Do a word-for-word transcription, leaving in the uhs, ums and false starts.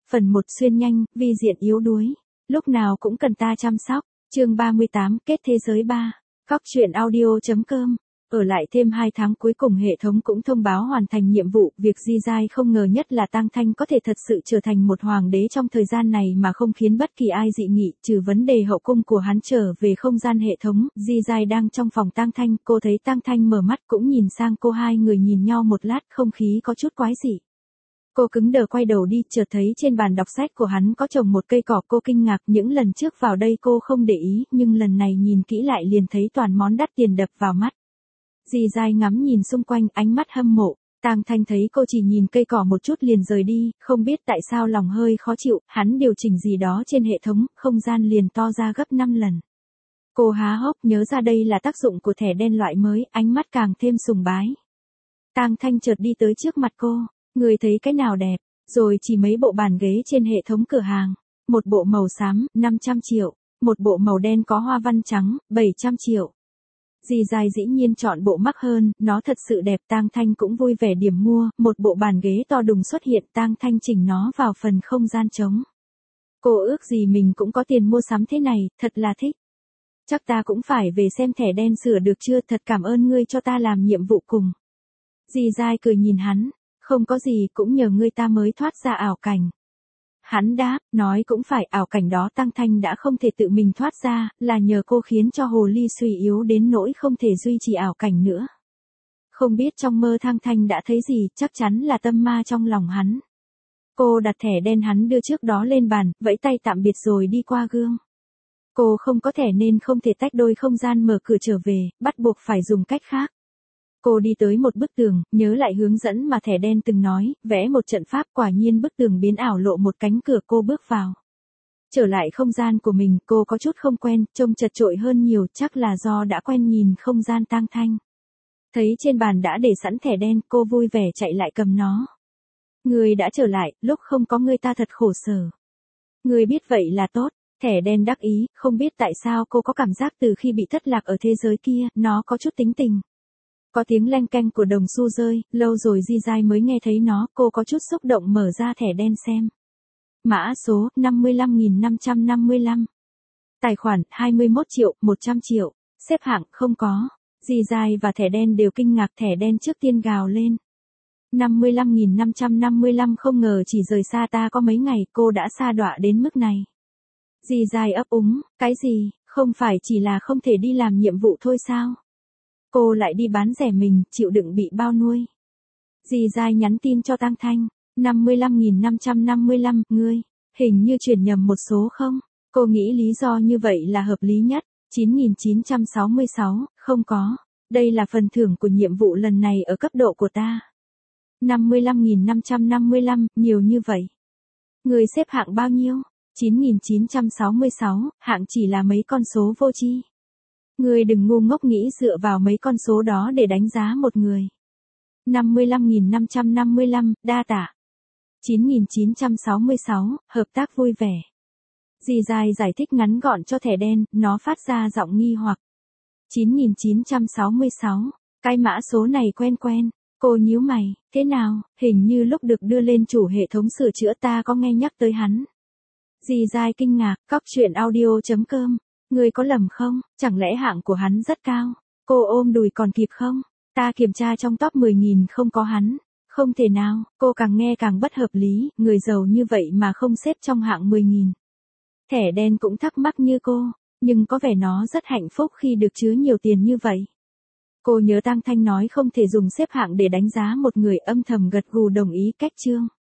phần một xuyên nhanh, vi diện yếu đuối. Lúc nào cũng cần ta chăm sóc. Chương ba mươi tám, kết thế giới ba. Cóc truyện audio chấm com. Ở lại thêm hai tháng cuối cùng hệ thống cũng thông báo hoàn thành nhiệm vụ, việc Di Giai không ngờ nhất là Tang Thanh có thể thật sự trở thành một hoàng đế trong thời gian này mà không khiến bất kỳ ai dị nghị, trừ vấn đề hậu cung của hắn trở về không gian hệ thống. Di Giai đang trong phòng Tang Thanh, cô thấy Tang Thanh mở mắt cũng nhìn sang cô, hai người nhìn nhau một lát, không khí có chút quái dị. Cô cứng đờ quay đầu đi, chợt thấy trên bàn đọc sách của hắn có trồng một cây cỏ, cô kinh ngạc, những lần trước vào đây cô không để ý, nhưng lần này nhìn kỹ lại liền thấy toàn món đắt tiền đập vào mắt. Di Giai ngắm nhìn xung quanh, ánh mắt hâm mộ. Tang Thanh thấy cô chỉ nhìn cây cỏ một chút liền rời đi, không biết tại sao lòng hơi khó chịu, hắn điều chỉnh gì đó trên hệ thống, không gian liền to ra gấp năm lần. Cô há hốc nhớ ra đây là tác dụng của thẻ đen loại mới, ánh mắt càng thêm sùng bái. Tang Thanh chợt đi tới trước mặt cô, người thấy cái nào đẹp, rồi chỉ mấy bộ bàn ghế trên hệ thống cửa hàng. Một bộ màu xám, năm trăm triệu, một bộ màu đen có hoa văn trắng, bảy trăm triệu. Di Giai dĩ nhiên chọn bộ mắc hơn, nó thật sự đẹp. Tang Thanh cũng vui vẻ điểm mua, một bộ bàn ghế to đùng xuất hiện, Tang Thanh chỉnh nó vào phần không gian trống. Cô ước gì mình cũng có tiền mua sắm thế này, thật là thích. Chắc ta cũng phải về xem thẻ đen sửa được chưa, thật cảm ơn ngươi cho ta làm nhiệm vụ cùng. Di Giai cười nhìn hắn, không có gì, cũng nhờ ngươi ta mới thoát ra ảo cảnh. Hắn đáp, nói cũng phải, ảo cảnh đó Tang Thanh đã không thể tự mình thoát ra, là nhờ cô khiến cho hồ ly suy yếu đến nỗi không thể duy trì ảo cảnh nữa. Không biết trong mơ Tang Thanh đã thấy gì, chắc chắn là tâm ma trong lòng hắn. Cô đặt thẻ đen hắn đưa trước đó lên bàn, vẫy tay tạm biệt rồi đi qua gương. Cô không có thẻ nên không thể tách đôi không gian mở cửa trở về, bắt buộc phải dùng cách khác. Cô đi tới một bức tường, nhớ lại hướng dẫn mà thẻ đen từng nói, vẽ một trận pháp, quả nhiên bức tường biến ảo lộ một cánh cửa, cô bước vào. Trở lại không gian của mình, cô có chút không quen, trông chật chội hơn nhiều, chắc là do đã quen nhìn không gian Tang Thanh. Thấy trên bàn đã để sẵn thẻ đen, cô vui vẻ chạy lại cầm nó. Người đã trở lại, lúc không có người ta thật khổ sở. Người biết vậy là tốt. Thẻ đen đắc ý, không biết tại sao cô có cảm giác từ khi bị thất lạc ở thế giới kia, nó có chút tính tình. Có tiếng leng keng của đồng xu rơi, lâu rồi Di Giai mới nghe thấy nó, cô có chút xúc động mở ra thẻ đen xem. Mã số, năm mươi lăm nghìn năm trăm năm mươi lăm. Tài khoản, hai mươi mốt triệu, một trăm triệu. Xếp hạng, không có. Di Giai và thẻ đen đều kinh ngạc, thẻ đen trước tiên gào lên. năm mươi lăm nghìn năm trăm năm mươi lăm, không ngờ chỉ rời xa ta có mấy ngày, cô đã sa đọa đến mức này. Di Giai ấp úng, cái gì, không phải chỉ là không thể đi làm nhiệm vụ thôi sao? Cô lại đi bán rẻ mình, chịu đựng bị bao nuôi. Di Giai nhắn tin cho Tang Thanh, năm mươi lăm nghìn năm trăm năm mươi lăm, ngươi, hình như chuyển nhầm một số không? Cô nghĩ lý do như vậy là hợp lý nhất, chín nghìn chín trăm sáu mươi sáu, không có, đây là phần thưởng của nhiệm vụ lần này ở cấp độ của ta. năm mươi lăm nghìn năm trăm năm mươi lăm, nhiều như vậy. Ngươi xếp hạng bao nhiêu? chín nghìn chín trăm sáu mươi sáu, hạng chỉ là mấy con số vô tri. Ngươi đừng ngu ngốc nghĩ dựa vào mấy con số đó để đánh giá một người. năm mươi lăm nghìn năm trăm năm mươi lăm, đa tạ. chín nghìn chín trăm sáu mươi sáu, hợp tác vui vẻ. Di Giai giải thích ngắn gọn cho thẻ đen, nó phát ra giọng nghi hoặc. chín nghìn chín trăm sáu mươi sáu, cái mã số này quen quen. Cô nhíu mày, thế nào, hình như lúc được đưa lên chủ hệ thống sửa chữa ta có nghe nhắc tới hắn. Di Giai kinh ngạc, cóc truyện audio chấm com. Ngươi có lầm không, chẳng lẽ hạng của hắn rất cao? Cô ôm đùi còn kịp không? Ta kiểm tra trong top mười nghìn không có hắn. Không thể nào, cô càng nghe càng bất hợp lý, người giàu như vậy mà không xếp trong hạng mười nghìn. Thẻ đen cũng thắc mắc như cô, nhưng có vẻ nó rất hạnh phúc khi được chứa nhiều tiền như vậy. Cô nhớ Tang Thanh nói không thể dùng xếp hạng để đánh giá một người, âm thầm gật gù đồng ý. Cách chương